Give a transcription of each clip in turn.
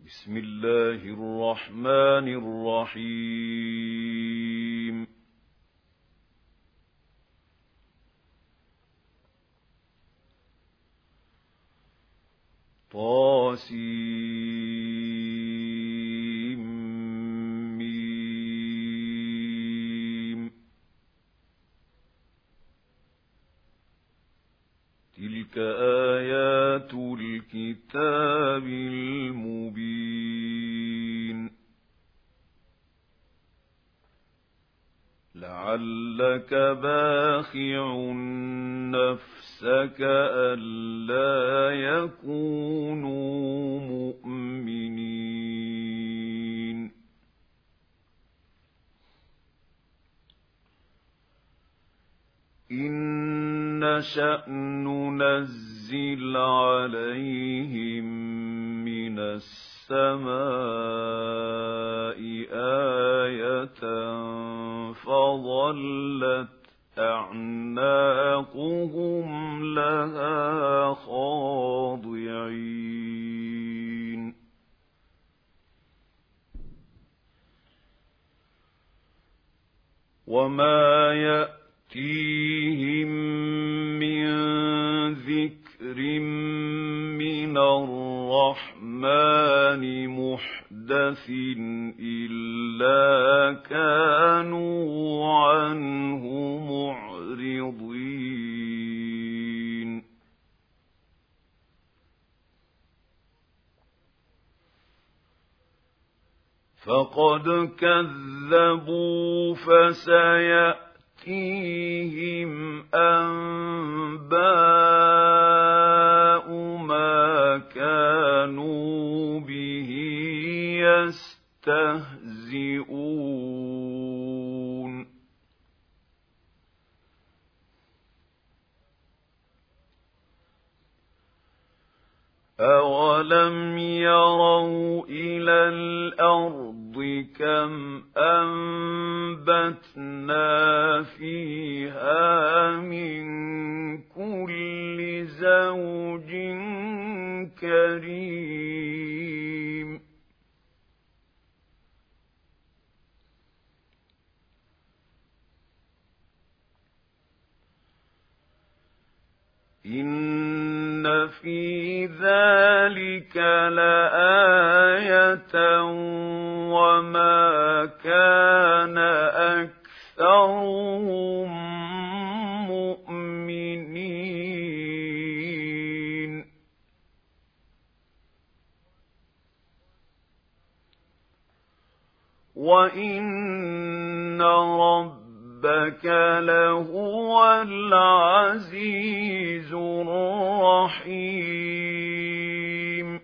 بسم الله الرحمن الرحيم طاسيم تلك آيات الكتاب المبين لعلك باخع نفسك ألا يكونوا مؤمنين إن نشأ ننزل عليهم من السماء آية فظلت أعناقهم لها خاضعين وما يأتيهم من ذكر من الرحمن محدث إلا كانوا عنه معرضين فقد كذبوا فسيأتيهم أنباء ما كانوا به يستهزئون أولم يروا إلى الأرض كم أنبتنا فيها من كل زوج كريم إن في ذلك لآية وما كان أكثرهم مؤمنين وإن ربك لهو العزيز الرحيم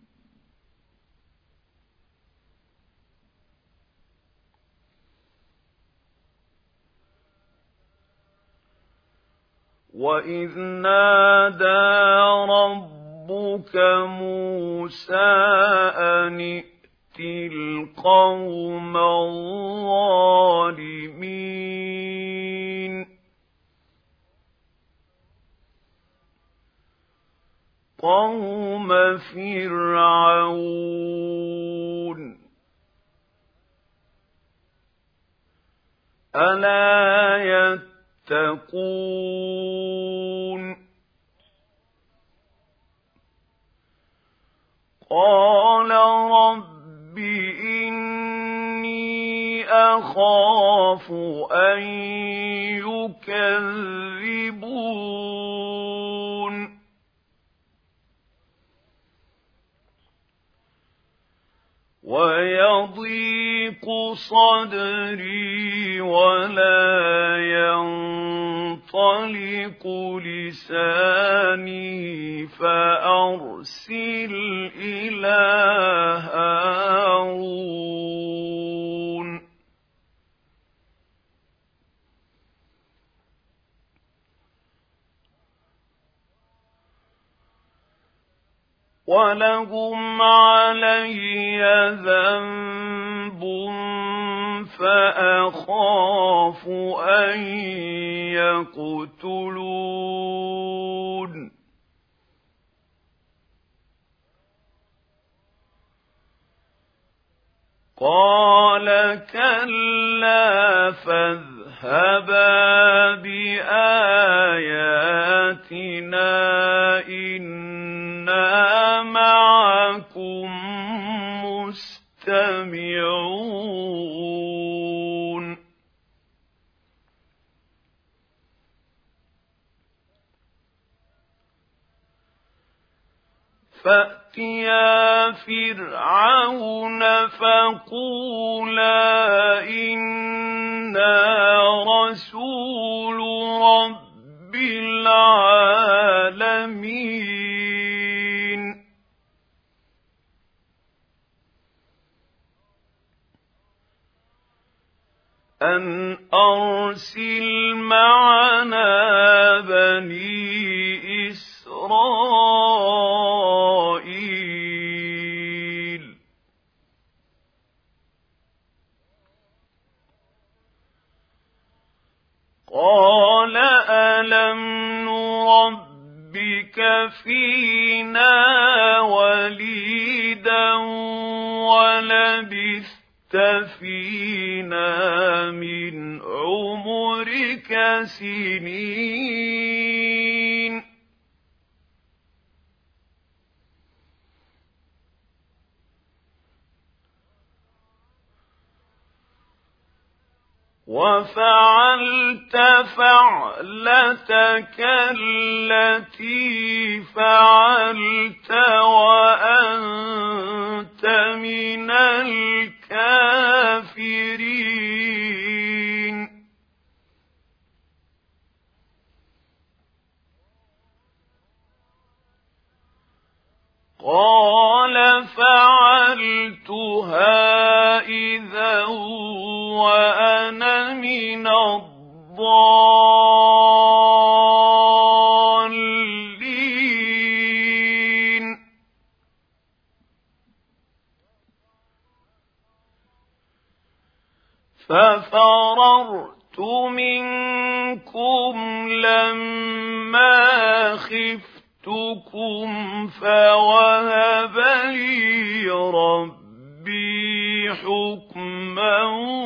وإذ نادى ربك موسى أن ائت القوم الظالمين قوم فرعون ألا يتقون قال رب إني أخاف أن يكذبون ويضيق صدري ولا ينطلق لساني فأرسل إلى هارون ولهم علي ذنب فأخاف أن يقتلون قال كلا فاذهبا بآياتنا إنا معكم مستمعون فأتيا فرعون فقولا إنا رسول رب العالمين أن أرسل معنا بني إسرائيل قال ألم نربك فينا وليدا ولبثت فينا من عمرك سنين وفعلت فعلتك التي فعلت وأنت من الكافرين قال فعلتها إذا وأنا من الضالين ففررت منكم لما خفتكم فوهب لي ربي حكما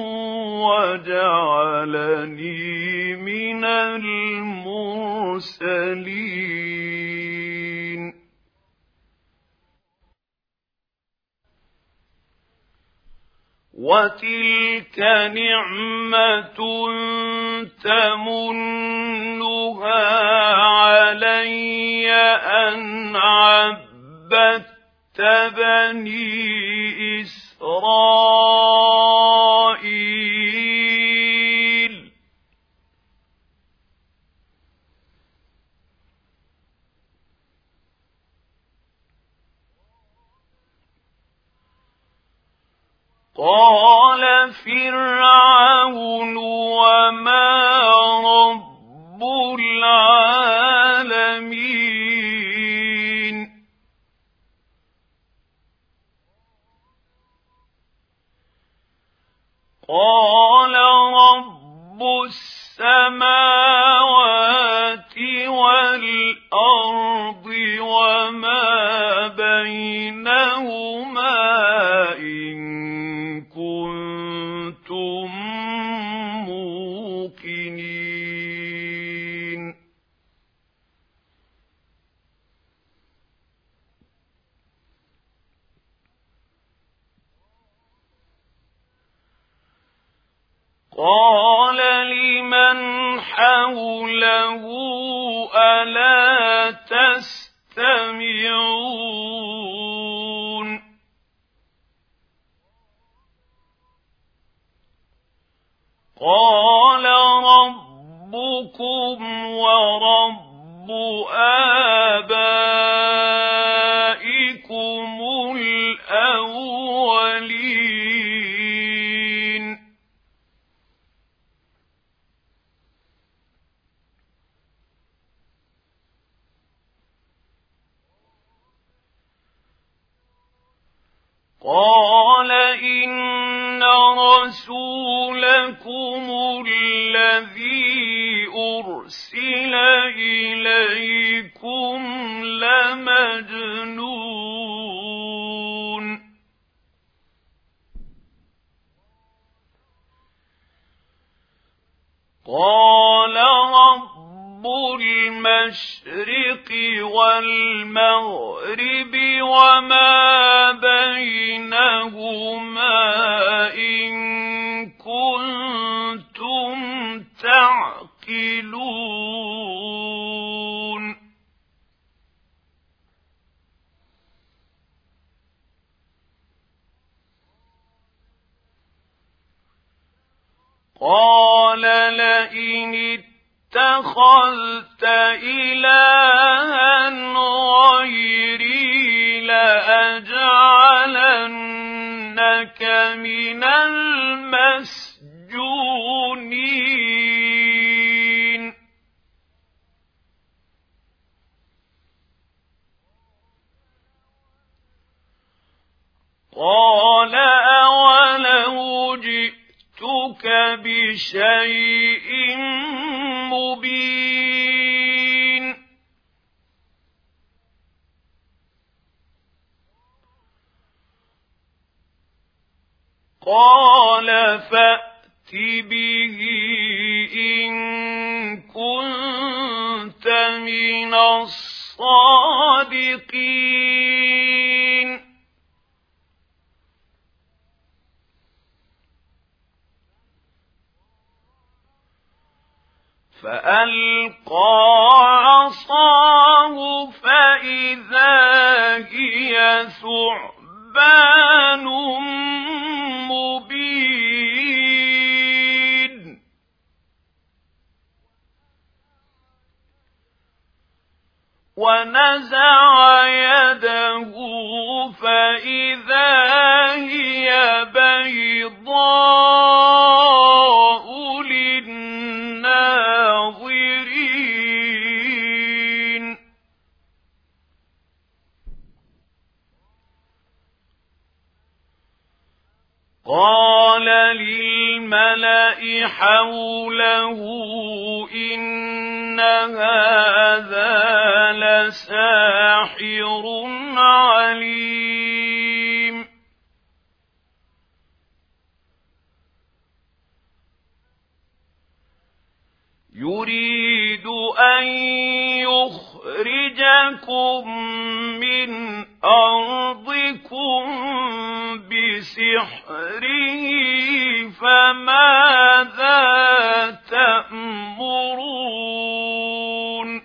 وجعلني من المرسلين وتلك نعمة تمنها علي أن عبدت بني إسرائيل قال فرعون وما رب العالمين قال رب السماوات والأرض وما بينهما إن كنتم موقنين قال لمن حوله ألا تستمعون قال ربكم ورب آبائكم الأولين قال إن رسولكم الذي أرسل إليكم لمجنون قال رب المشرق والمغرب وما بينهما إن كنتم تعقلون قال لئن اتخذت إلها غيري لأجعلنك من المسجونين قال أولو جئتك بشيء مبين قال فأت به إن كنت من الصادقين فألقى عصاه فإذا هي ثعبان مبين ونزع يده فإذا هي بيضاء للناظرين قال للملأ حوله إن هذا لساحر عليم يريد أن يخرجكم من أرضكم بسحره فماذا تأمرون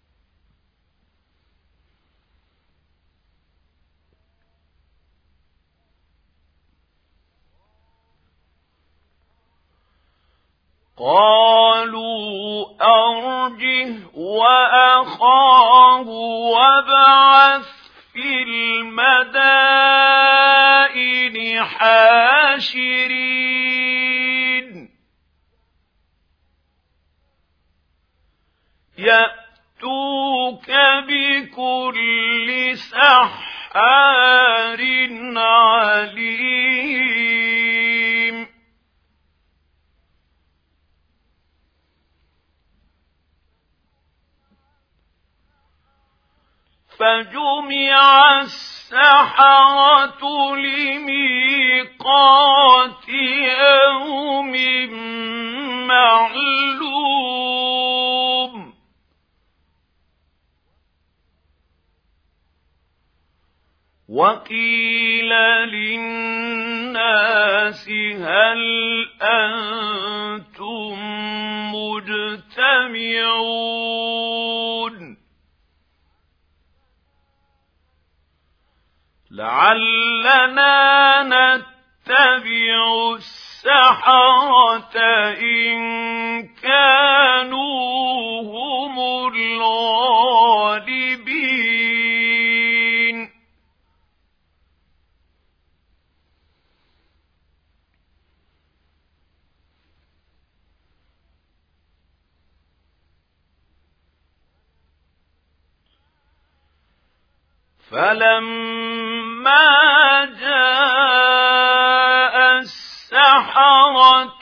قالوا أرجه وأخاه وابعث في المدائن حاشرين يأتوك بكل سحار عليم فجمع السحرة لميقات يوم معلوم وقيل للناس هل أنتم مجتمعون لعلنا نتبع السحرة إن كانوا هم الغالبين فلما جاء السحرة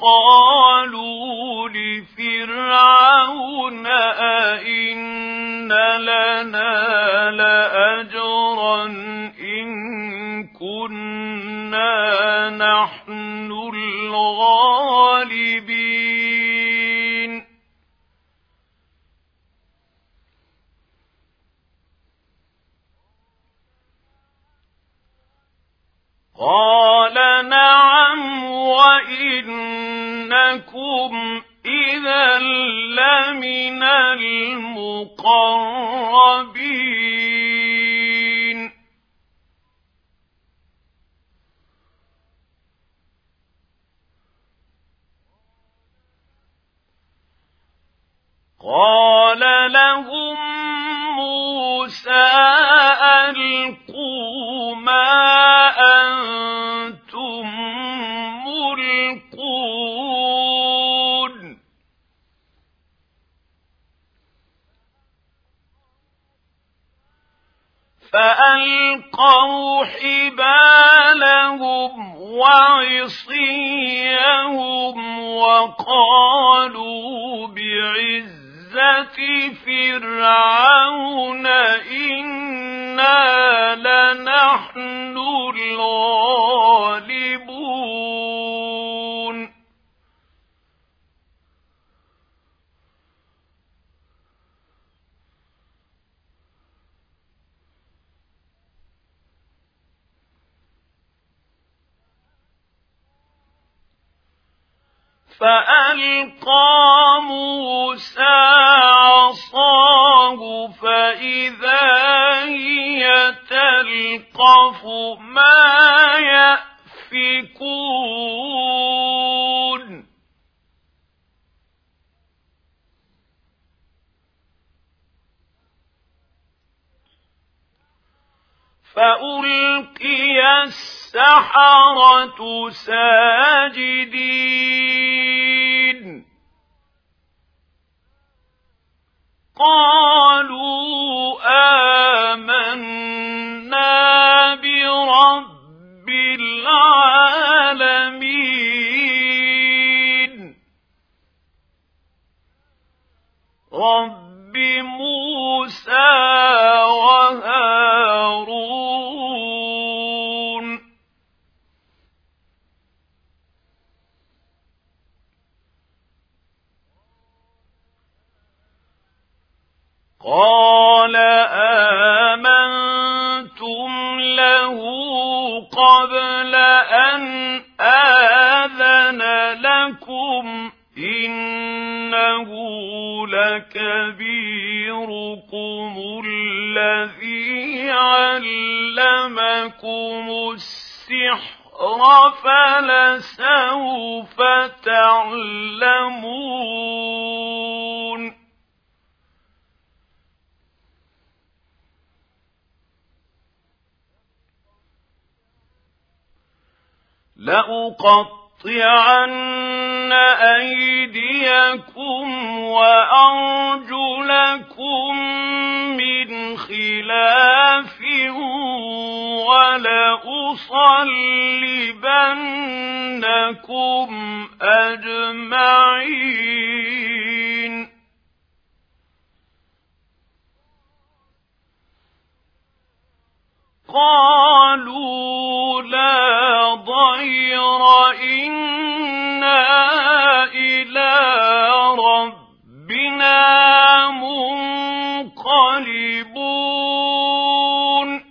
قالوا لفرعون أئن لنا لأجرا إن كنا نحن الغالبين قال نعم وإنكم إذا لمن المقربين قال لهم موسى ألقوا ما أنتم ملقون فألقوا حبالهم وعصيهم وقالوا بعزة فرعون إنا لنحن الغالبون فألقى موسى عصاه فإذا هي تلقف ما يأفكون فألقي السحرة ساجدين قالوا آمنا برب العالمين رب موسى وهارون قال آمنتم له قبل أن آذن لكم إنه لكبيركم الذي علمكم السحر فلسوف تعلمون لأقطعن أيديكم وأرجلكم من خلاف ولأصلبنكم أجمعين قالوا لا ضير إنا إلى ربنا منقلبون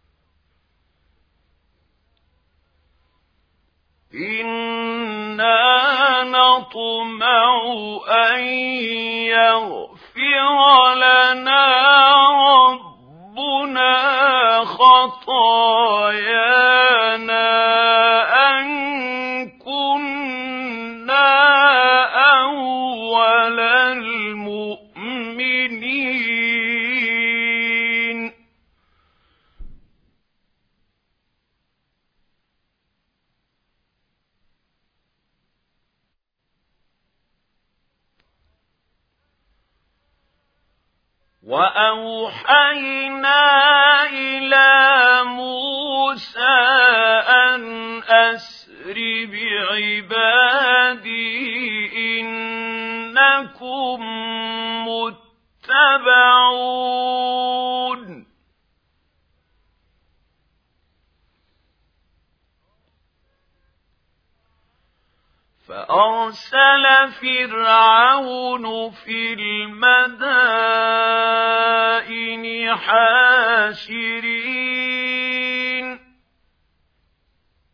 إنا نطمع أن يغفر لنا ربنا خطايانا أن كنا أول المؤمنين وأوحينا إلى موسى أن أسر بعبادي إنكم متبعون فأرسل فرعون في المدائن حاشرين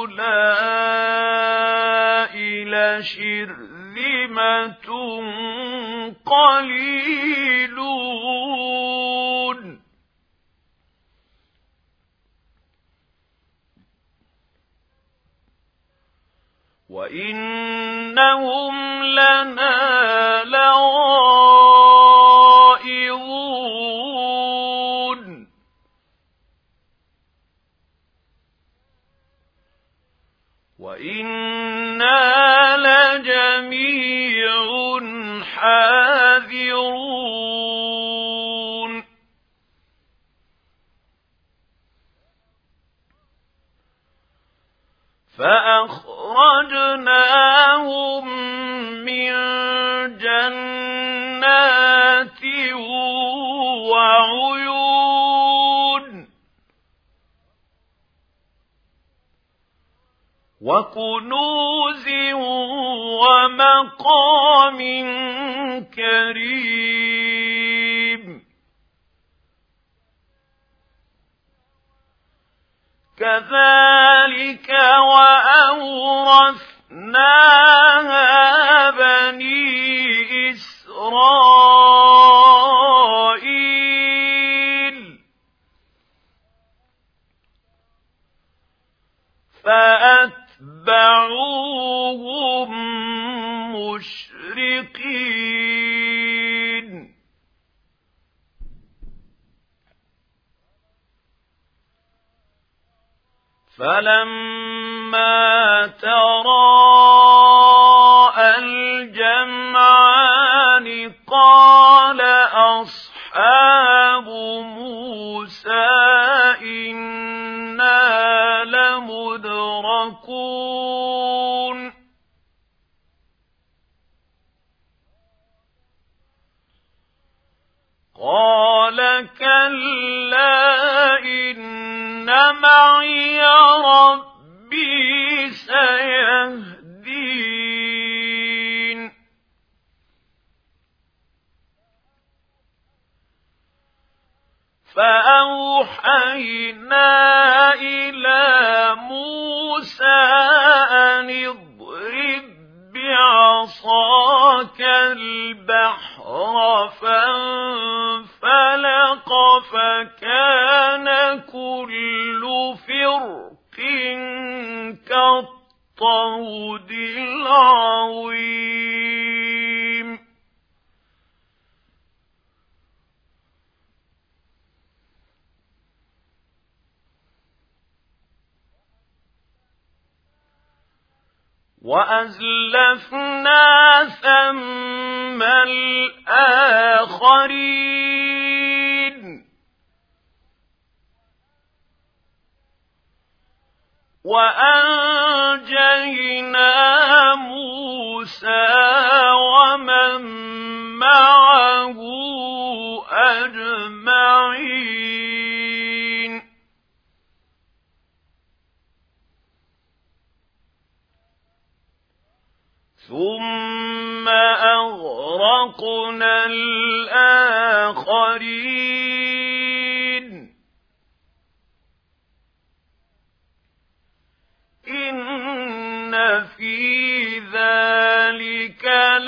هؤلاء لشرذمة قليلون وإنهم لنا لغائظون وإنا لجميع حاذرون فأخرجناهم من جنات وعيون وكنوز ومقام كريم كذلك وأورثناها بني إسرائيل فأتبعوهم مشرقين فلما تراءى الجمعان قال أصحاب موسى إنا لمدركون قال كلا إن معي ربي سيهدين فأوحينا إلى موسى أن اضرب بعصاك البحر فانفلق فكان كل فرق كالطود العظيم وأزلفنا ثم الآخرين وأنجينا موسى ومن معه أجمعين ثم أغرقنا الآخرين إن في ذلك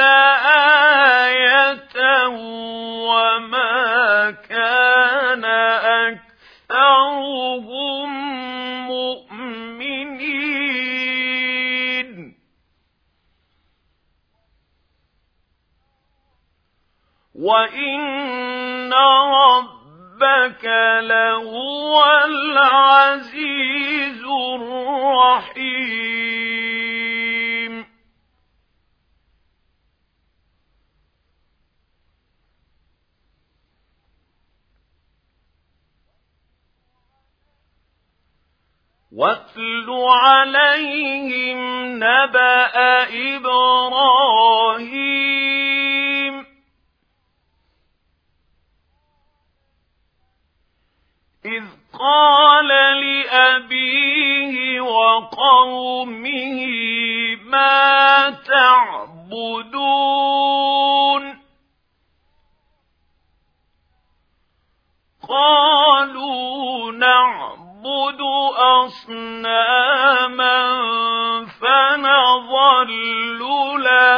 لآية وما كان أكثرهم مؤمنين وإن ربك لهو العزيز الرحيم واتل عليهم نبأ إبراهيم إذ قال لأبيه وقومه ما تعبدون قالوا نعبد أصناما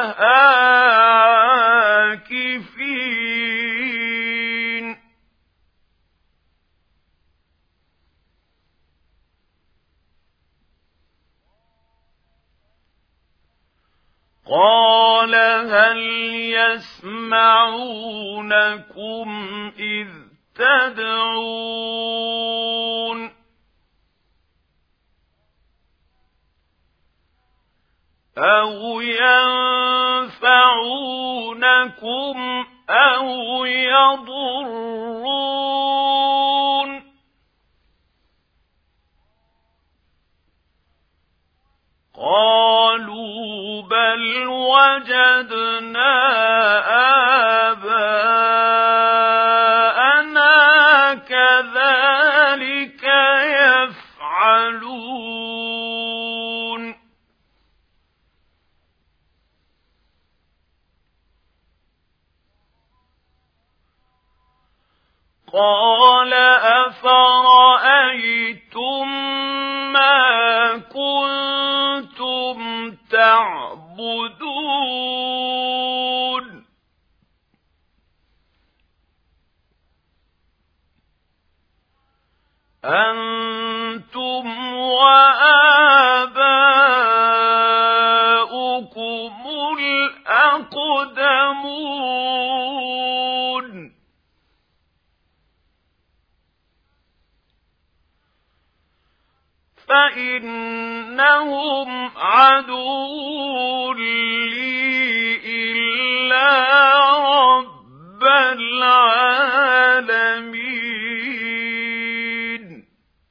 عاكفين قال هل يسمعونكم إذ تدعون أو ينفعونكم أو يضرون قالوا بل وجدنا آباءنا كذلك يفعلون قال أفرأيتم ما كنتم تعبدون أنتم وآباؤكم الأقدمون فإنهم عدو لي إلا رب العالمين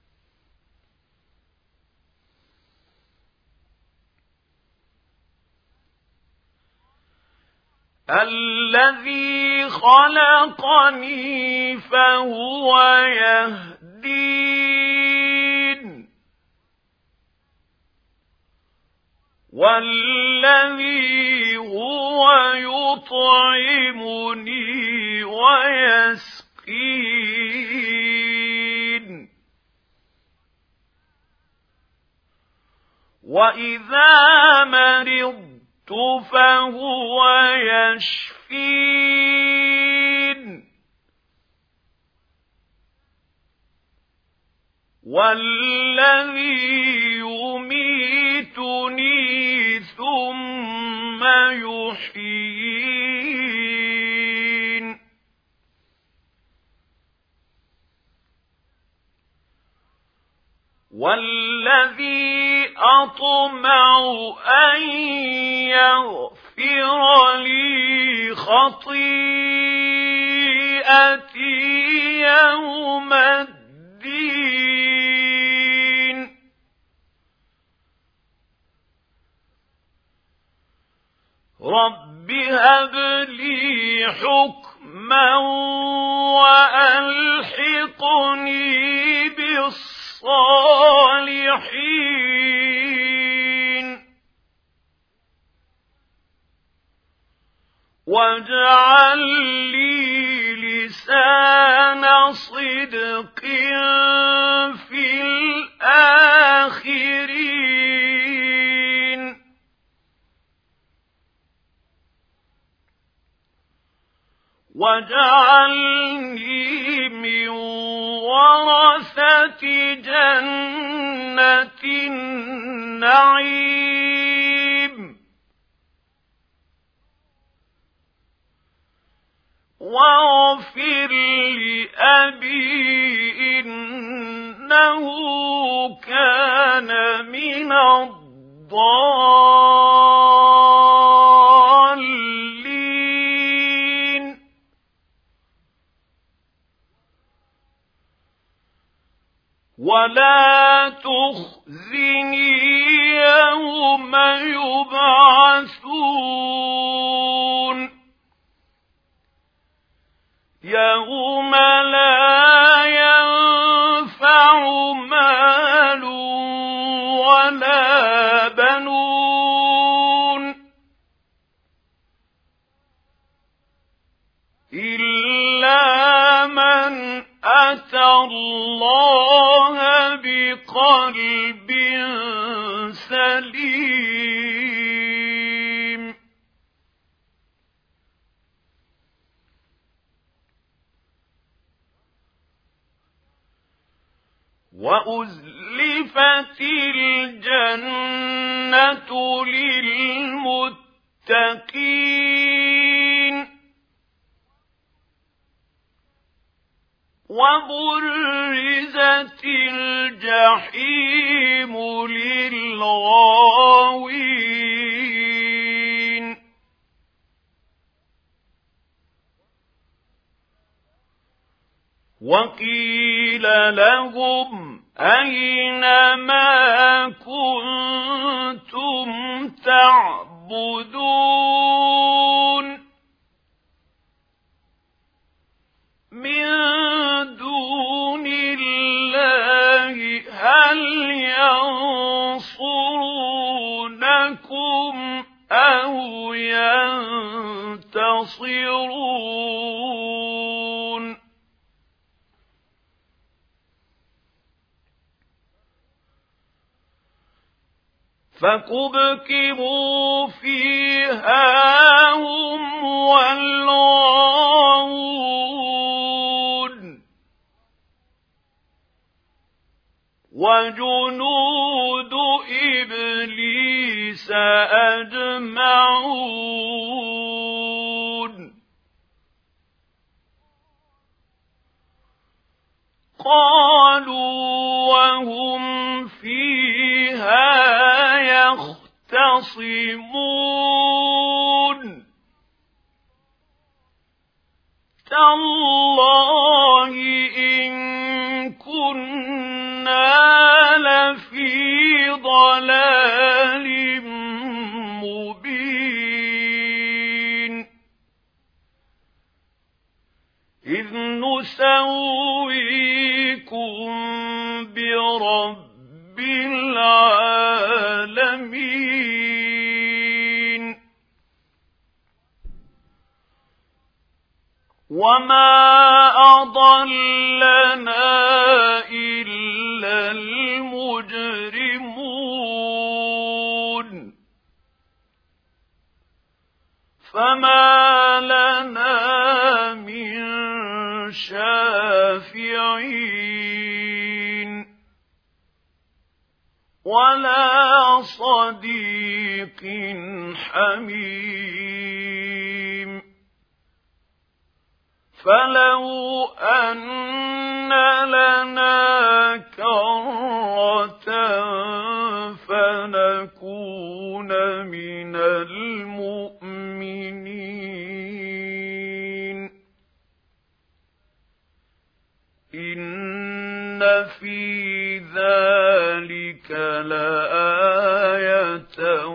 الذي خلقني فهو يهدين والذي هو يطعمني ويسقين وإذا مرضت فهو يشفين والذي يميتني ثم يحيين والذي أطمع أن يغفر لي خطيئتي يوم الدين رب هب لي حكما وألحقني بالصالحين واجعل لي لسان صدق في الآخرين واجعلني من ورثة جنة النعيم واغفر لأبي إنه كان من الضالين ولا تخزني يوم يبعثون يوم لا ينفع مال ولا بنون إلا من أتى الله بقلب سليم وأزلفت الجنة للمتقين وبرزت الجحيم للغاوين وقيل لهم أين ما كنتم تعبدون من دون الله هل ينصرونكم أو ينتصرون فكبكبوا فيها هم والغاوون وجنود إبليس أجمعون قالوا وهم فيها يختصمون تالله إن كنا لفي ضلال مبين إذ نسويكم برب العالمين وما أضلنا إلا المجرمون فما لنا من شافعين ولا صديق حميم فلو أن لنا كرة فنكون من المؤمنين إن في ذلك لآية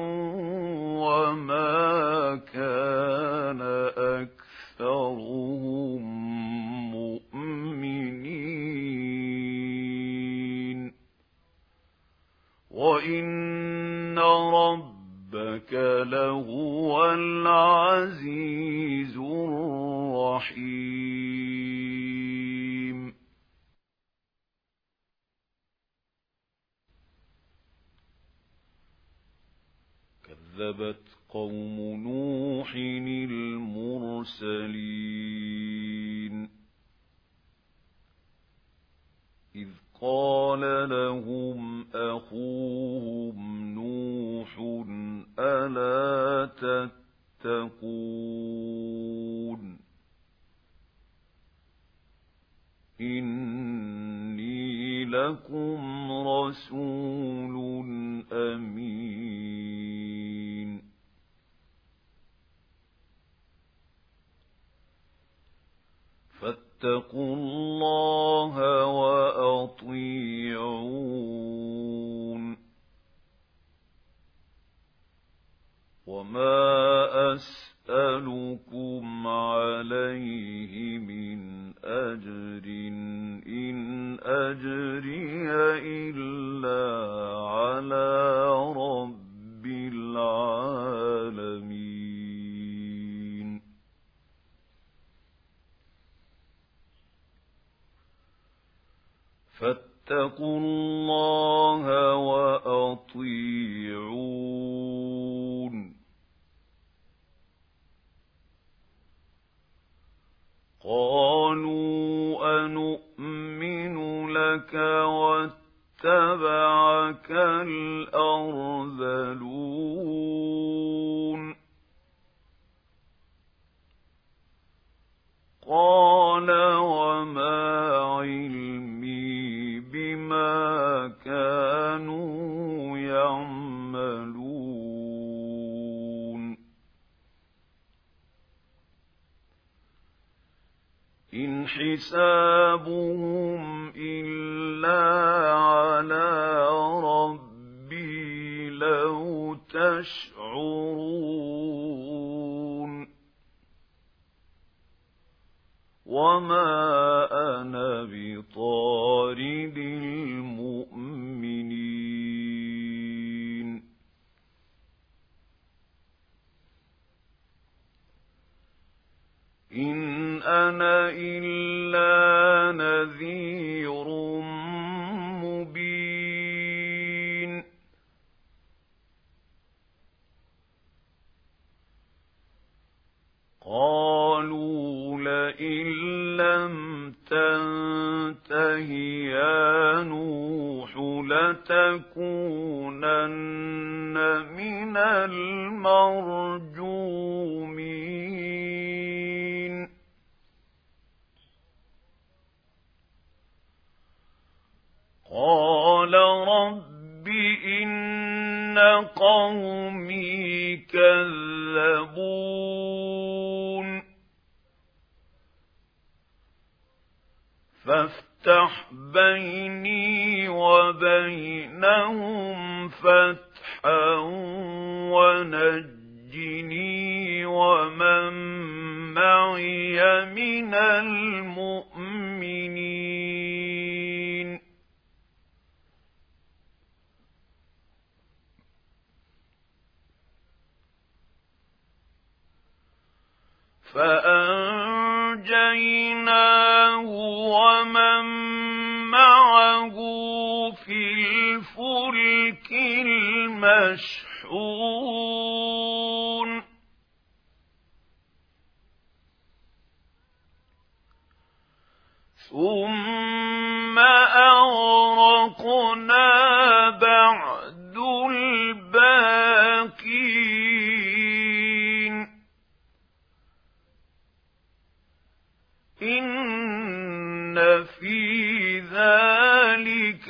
وما كان أكثرهم مؤمنين وإن ربك لهو العزيز الرحيم كذبت قوم نوح المرسلين إذ قال لهم أخوهم نوح ألا تتقون إني لكم رسول أمين فاتقوا الله وأطيعون وما أسألكم عليه من أجر إن أجري إلا على رب العالمين فاتقوا الله وأطيعون قالوا أنؤمن لك اتبعك الأرذلون قال وما علمي بما كانوا يعملون إن حسابهم إلا على ربي لو تشعرون وما أنا بطارد المؤمنين إن أنا إلا نذير مبين قالوا لئن لم تنته يا نوح لتكونن من المرجومين قال رب إن قومي كذبون فافتح بيني وبينهم فتحا ونجني ومن معي من المؤمنين فأنجيناه ومن معه في الفلك المشحون ثم أغرقنا بعد الباقين إن في ذلك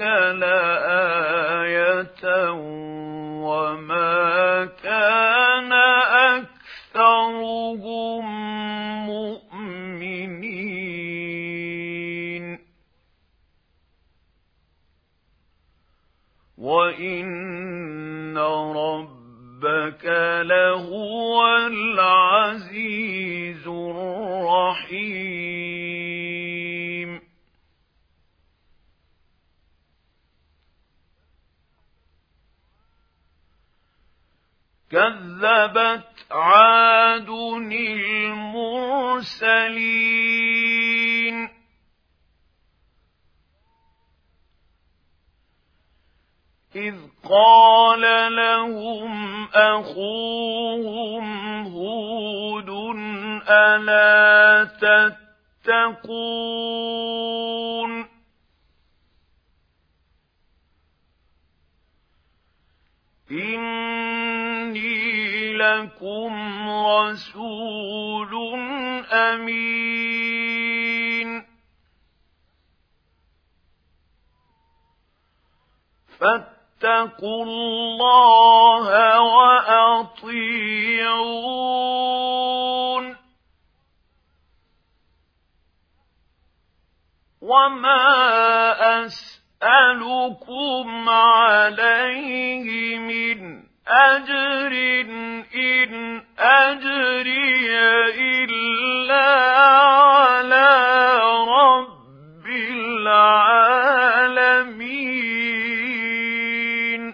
لآية وما كان أكثرهم مؤمنين وإن ربك لهو العزيز الرحيم كذبت عاد المرسلين إذ قال لهم أخوهم هود ألا تتقون إني لكم رسول أمين فاتقوا الله وأطيعون وما أسألكم عليه من أجر إن أجري إلا على رب العالمين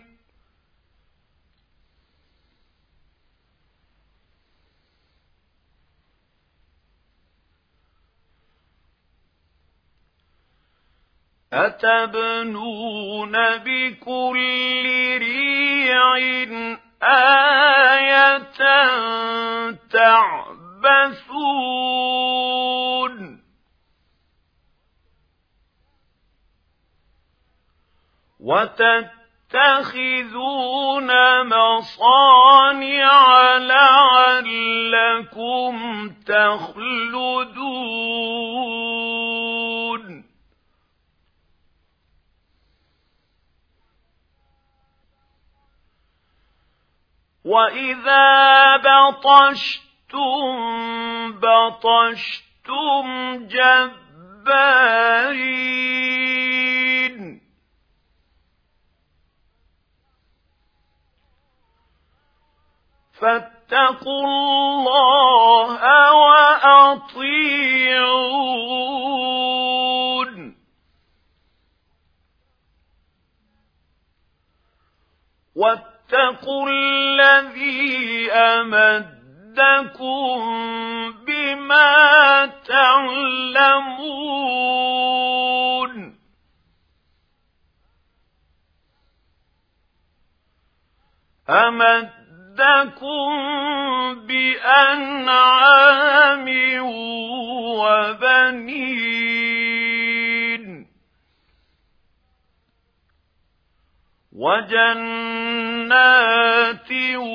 أتبنون بكل ريع آية تعبثون وتتخذون مصانع لعلكم تخلدون وإذا بطشتم جبارين فاتقوا الله وأطيعون واتقوا الذي أمدكم بما تعلمون أمدكم بأنعام وبنين وجنات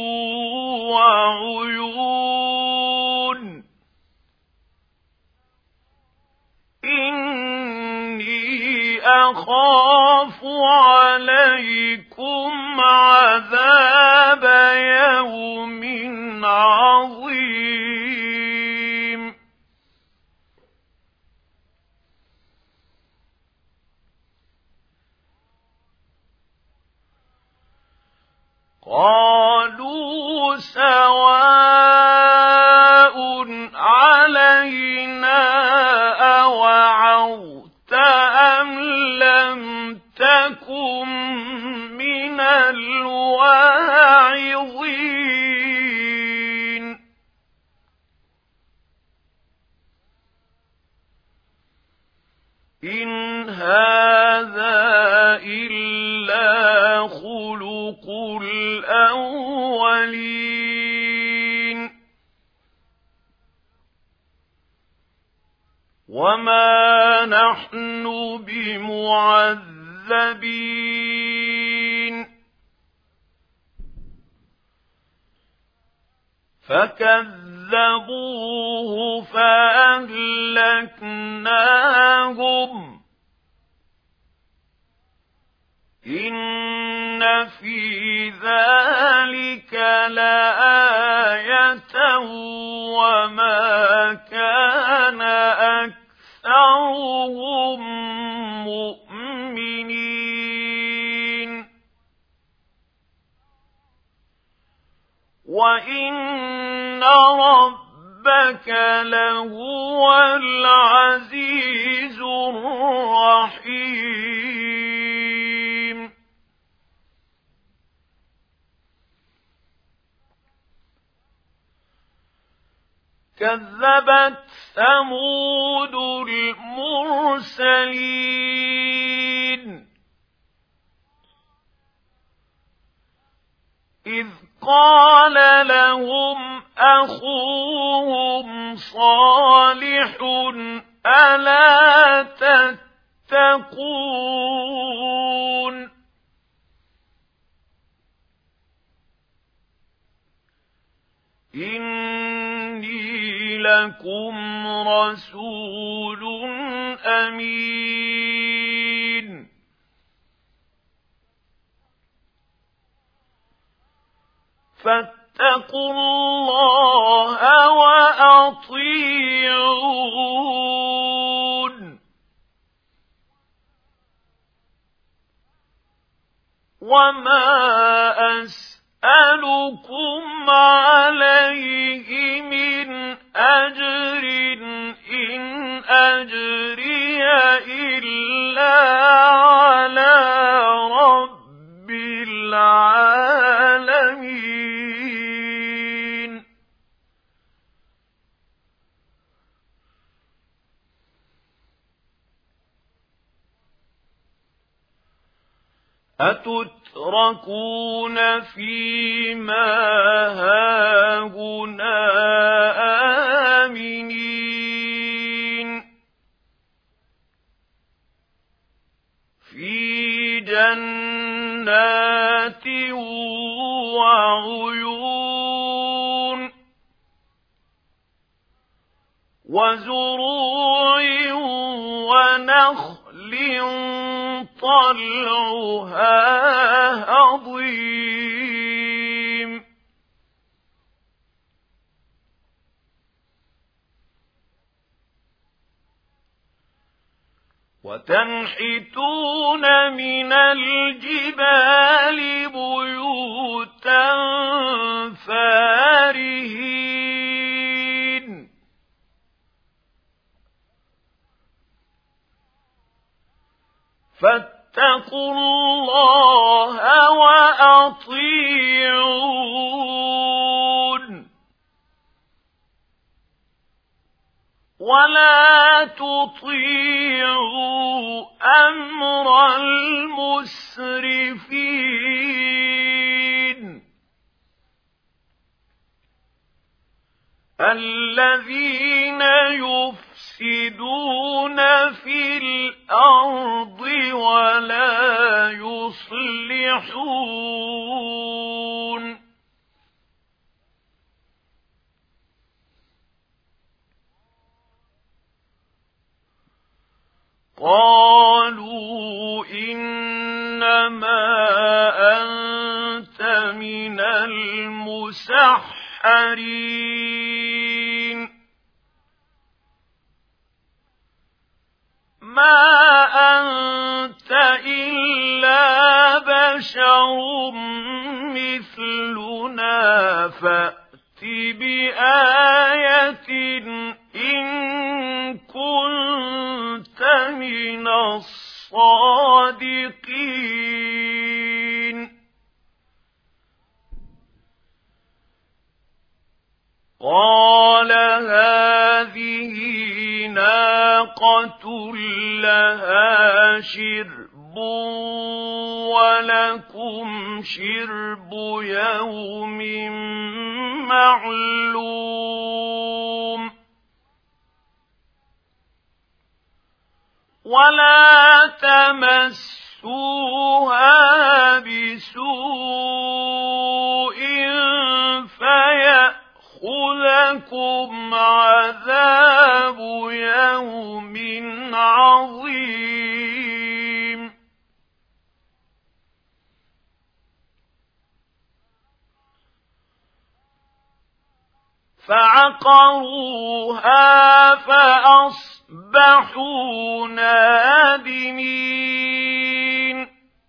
وعيون إني أخاف عليكم عذاب يوم عظيم قالوا سواء علينا أوعظت أم لم تكن من الواعظين إن هذا إلا خلق الأولين وما نحن بمعذبين فكذبوه فأهلكناهم إن في ذلك لآية وما كان أكثرهم مؤمنين وإن ربك لهو العزيز الرحيم كذبت ثمود المرسلين إذ قال لهم أخوهم صالح ألا تتقون إني لكم رسول أمين فاتقوا الله وأطيعون وما أسألكم عليه من أجر إن أجري إلا على رب العالمين أتتركون فيما هاهنا آمنين في جنة جنات وعيون وزروع ونخل طلعها هضيم وتنحتون من الجبال بيوتا فارهين فاتقوا الله وأطيعون ولا تطيعوا أمر المسرفين الذين يفسدون في الأرض ولا يصلحون قالوا إنما أنت من المسحرين ما أنت إلا بشر مثلنا فأت بآية إن كنت من الصادقين قال هذه ناقة لها شرب ولكم شرب يوم معلوم ولا تمسوها بسوء فيأخذكم عذاب يوم عظيم فعقروها فأصبحوا نادمين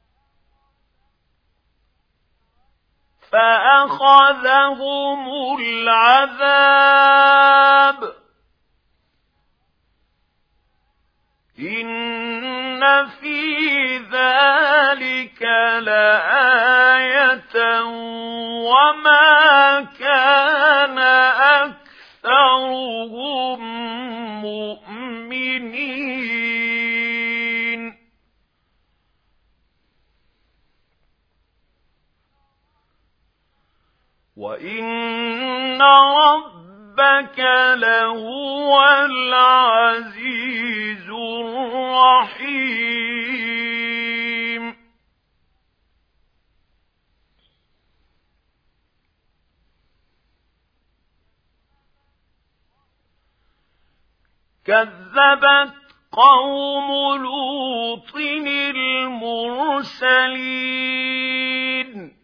فأخذهم العذاب إن في ذلك لآية وما كان أكثرهم مؤمنين وإن ربك لهو العزيز الرحيم كذبت قوم لوط المرسلين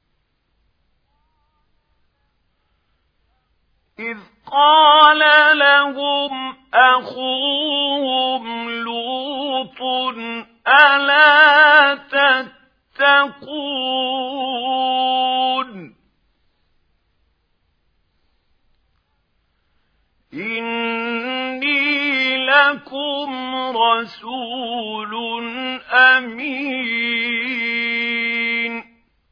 إذ قال لهم أخوهم لوط ألا تتقون إني لكم رسول أمين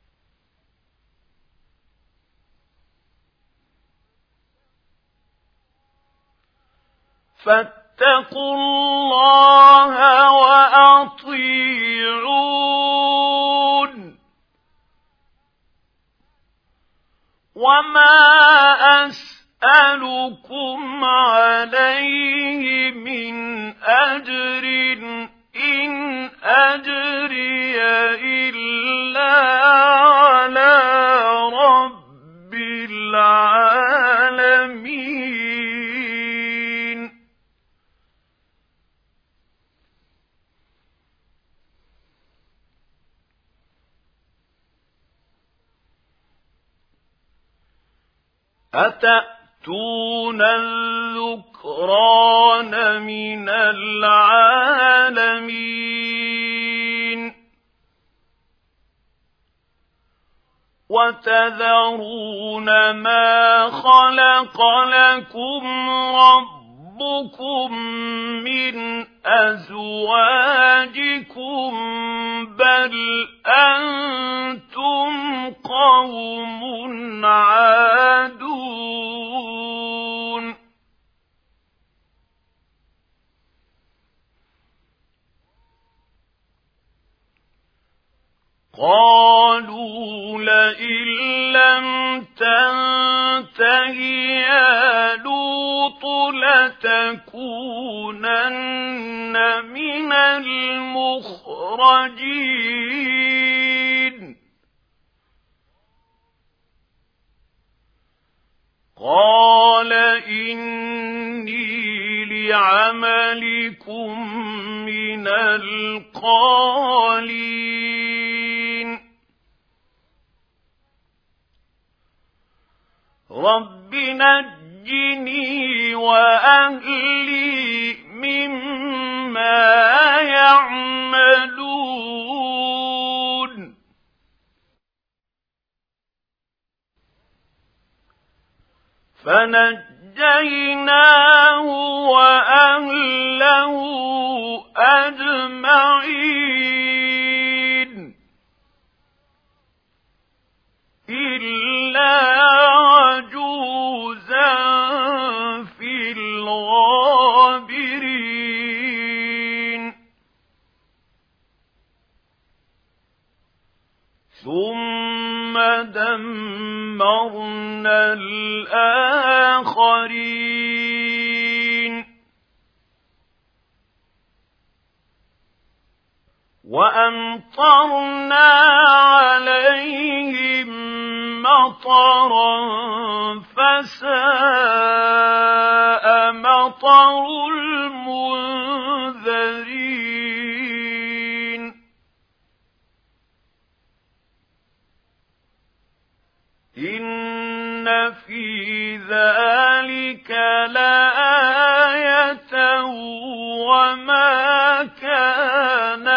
فاتقوا الله وأطيعون وما أسألكم عليه من أجر إن أجري إلا أتأتون الذكران من العالمين وتذرون ما خلق لكم ربكم من أزواجكم بل أنتم قوم عادون قالوا لئن لم تنته يا لوط لتكونن من المخرجين قال إني لعملكم من القالين رب نجني وأهلي مما يعملون فنجيناه وأهله أجمعين إلا عجوزا في الغابرين ثم دمرنا الآخرين وأمطرنا عليهم مطرا فساء مطر المنذرين إن في ذلك لآية وما كان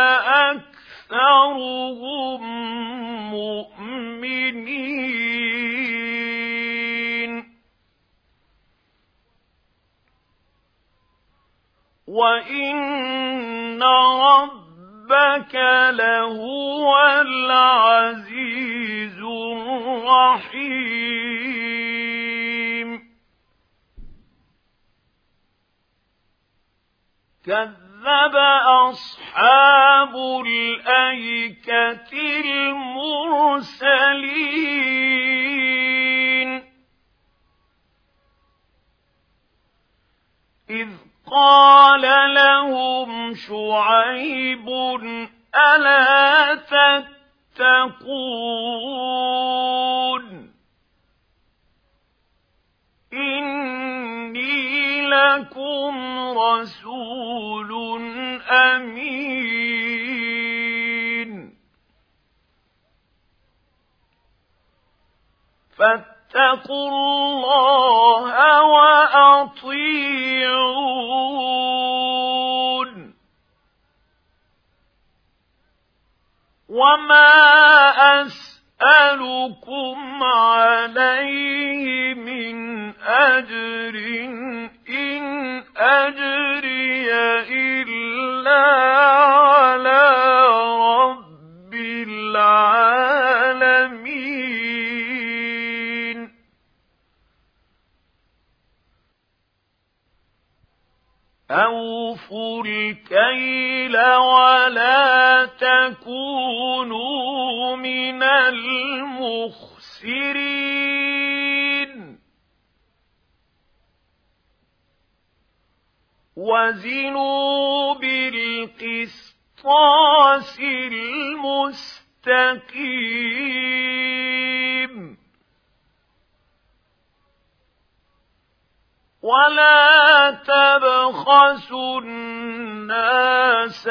أكثرهم مؤمنين وإن ربك لهو العزيز الرحيم كذب أصحاب الأيكة المرسلين إذ قال لهم شعيب ألا تتقون إني لكم رسول أمين فاتقوا الله وأطيعون وما أسألكم عليه من أجر إن أجري إلا على رب العالمين أوفوا الكيل ولا تكونوا من المخسرين وزنوا بالقسطاس المستقيم ولا تبخسوا الناس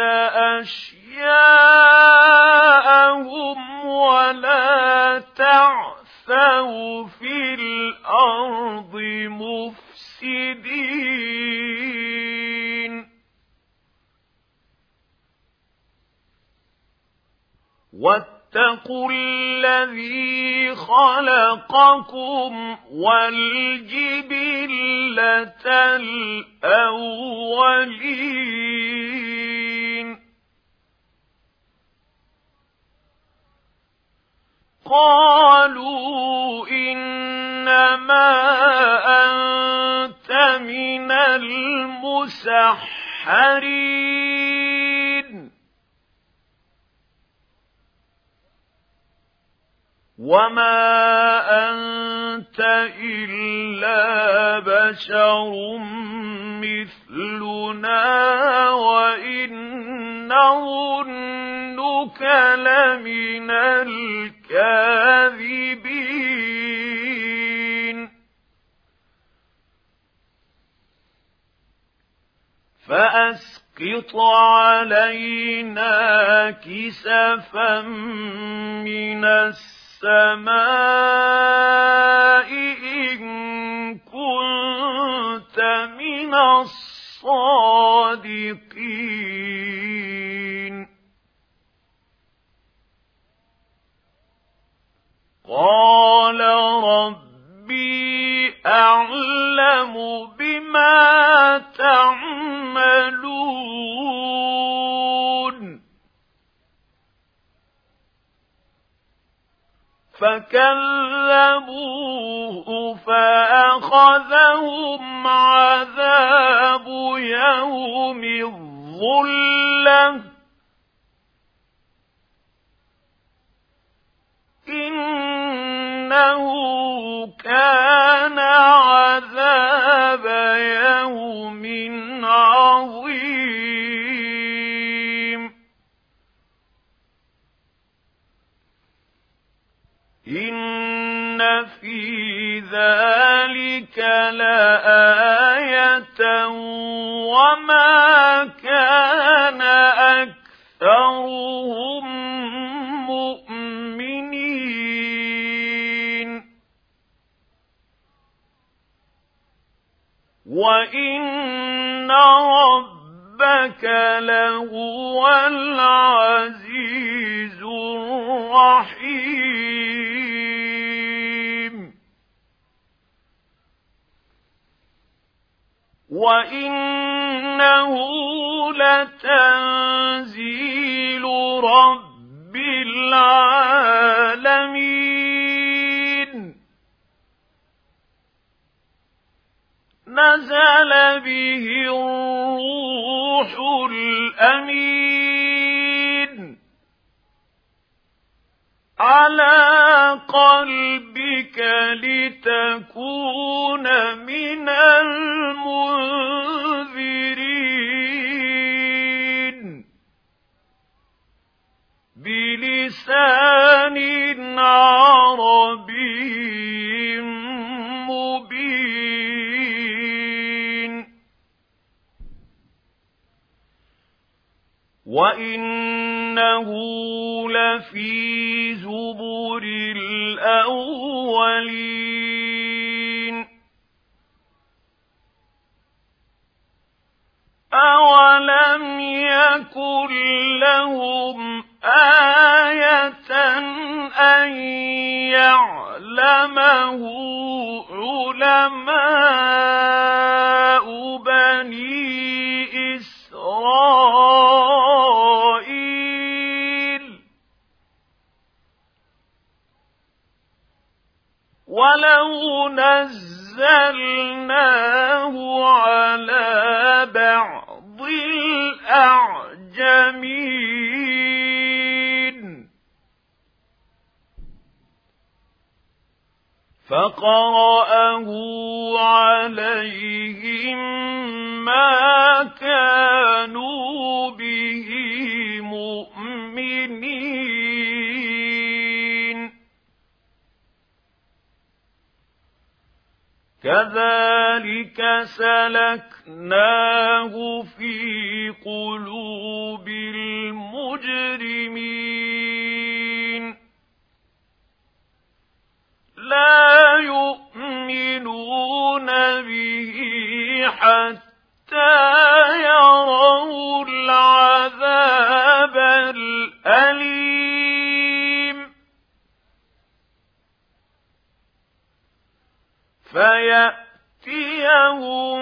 أشياءهم ولا تعثوا في الأرض واتقوا الذي خلقكم والجبلة الأولين قالوا إنما أنت من المسحرين وما أنت إلا بشر مثلنا وإن نظنك لمن الكاذبين فأسقط علينا كسفا من السماء إن كنت من الصادقين قال ربي أعلم بما تعملون فكذبوه فأخذهم عذاب يوم الظلة إنه كان عذاب يوم عظيم إن في ذلك لآية وما كان أكثرهم مؤمنين وإن ربك لهو العزيز الرحيم وإنه لتنزيل رب العالمين نزل به الروح الأمين على قلبك لتكون من المنذرين بلسان عربي مبين وإنه لفي زبر الأولين أولم يكن لهم آية أن يعلمه علماء بني إسرائيل ولو نزلناه على بعض الأعجمين فقرأه عليهم ما كانوا به مؤمنين كذلك سلكناه في قلوب المجرمين لا يؤمنون به حتى يروا العذاب الأليم يأتيهم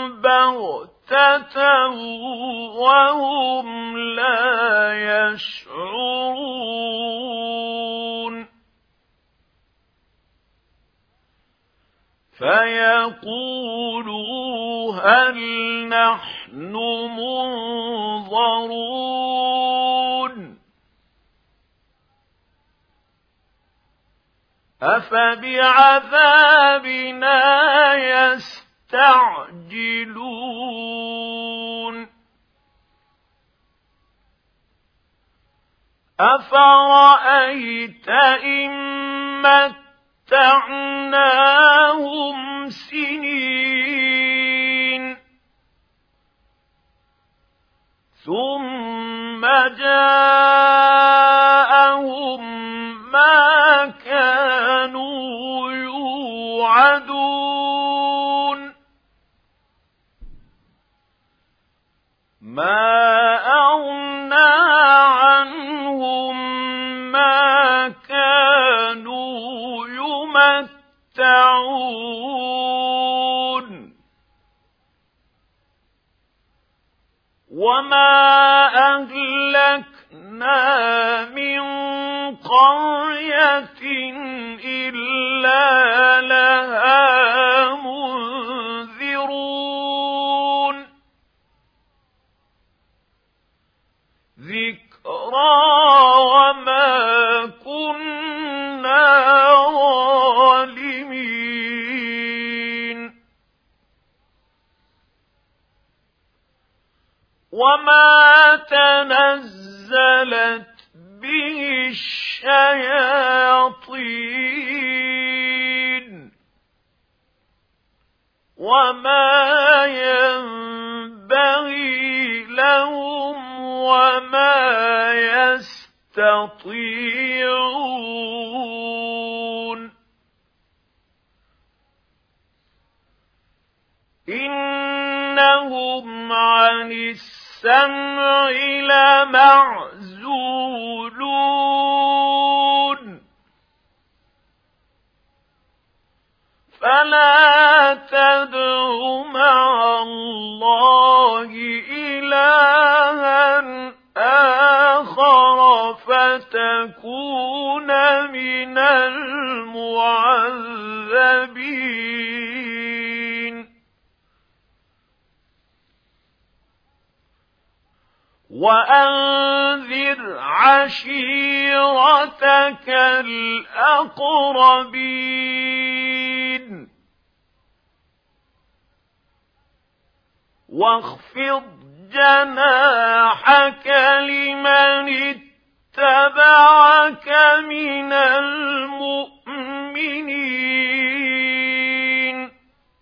بغتة وهم لا يشعرون فيقولوا هل نحن منظرون أفبعذابنا يستعجلون أفرأيت إن متعناهم سنين ثم جاءهم ما كانوا يوعدون ما أغنى عنهم ما كانوا يمتعون وما أهلكنا من قرية إلا لها منذرون ذكرى وما كنا ظالمين وما تنزلت به الشياطين وما ينبغي لهم وما يستطيعون إنهم عن السمع لمعزولون فلا تدع مع الله إلها آخر فتكون من المعذبين وأنذر عشيرتك الأقربين واخفض جناحك لمن اتبعك من المؤمنين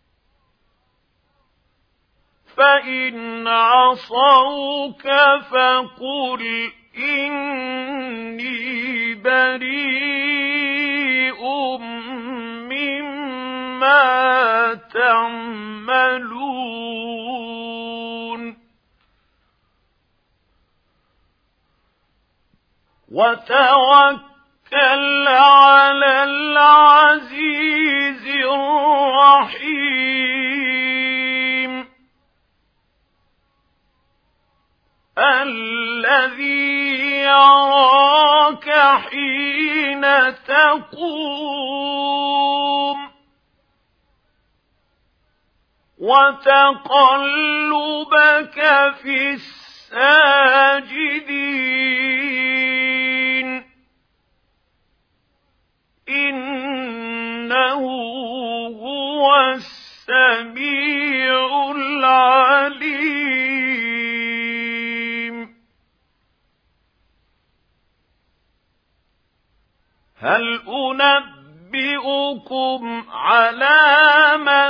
فإن عصوك فقل إني بريء مما تعملون وتوكل على العزيز الرحيم الذي يراك حين تقوم وتقلبك في الساجدين إنه هو السميع العليم هل أنبئكم على من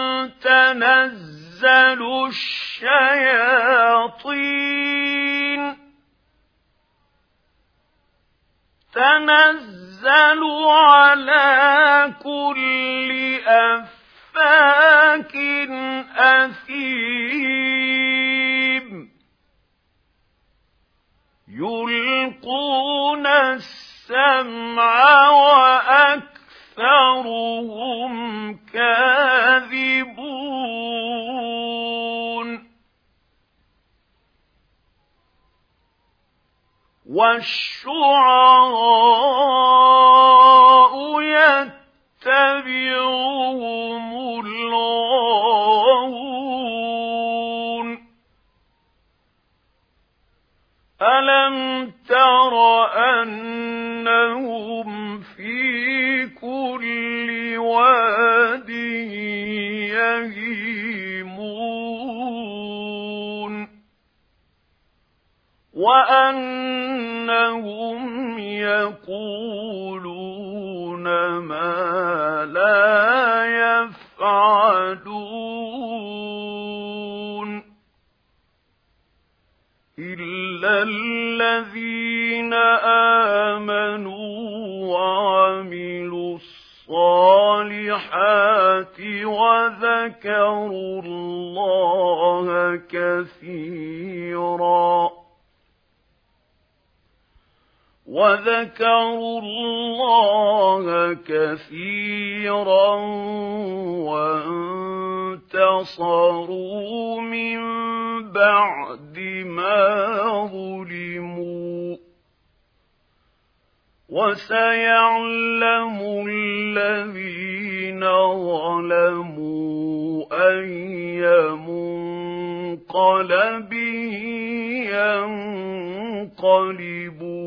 تنزل الشياطين تنزل على كل أفاك أثيم يلقون السمع وأكثرهم كاذبون والشعراء يتبعهم الغاوون ألم تر أنهم في كل واد يهيمون وأنهم يقولون ما لا يفعلون إلا الذين آمنوا وعملوا الصالحات وذكروا الله كثيرا وانتصروا من بعد ما ظلموا وسيعلم الذين ظلموا أي منقلب ينقلبون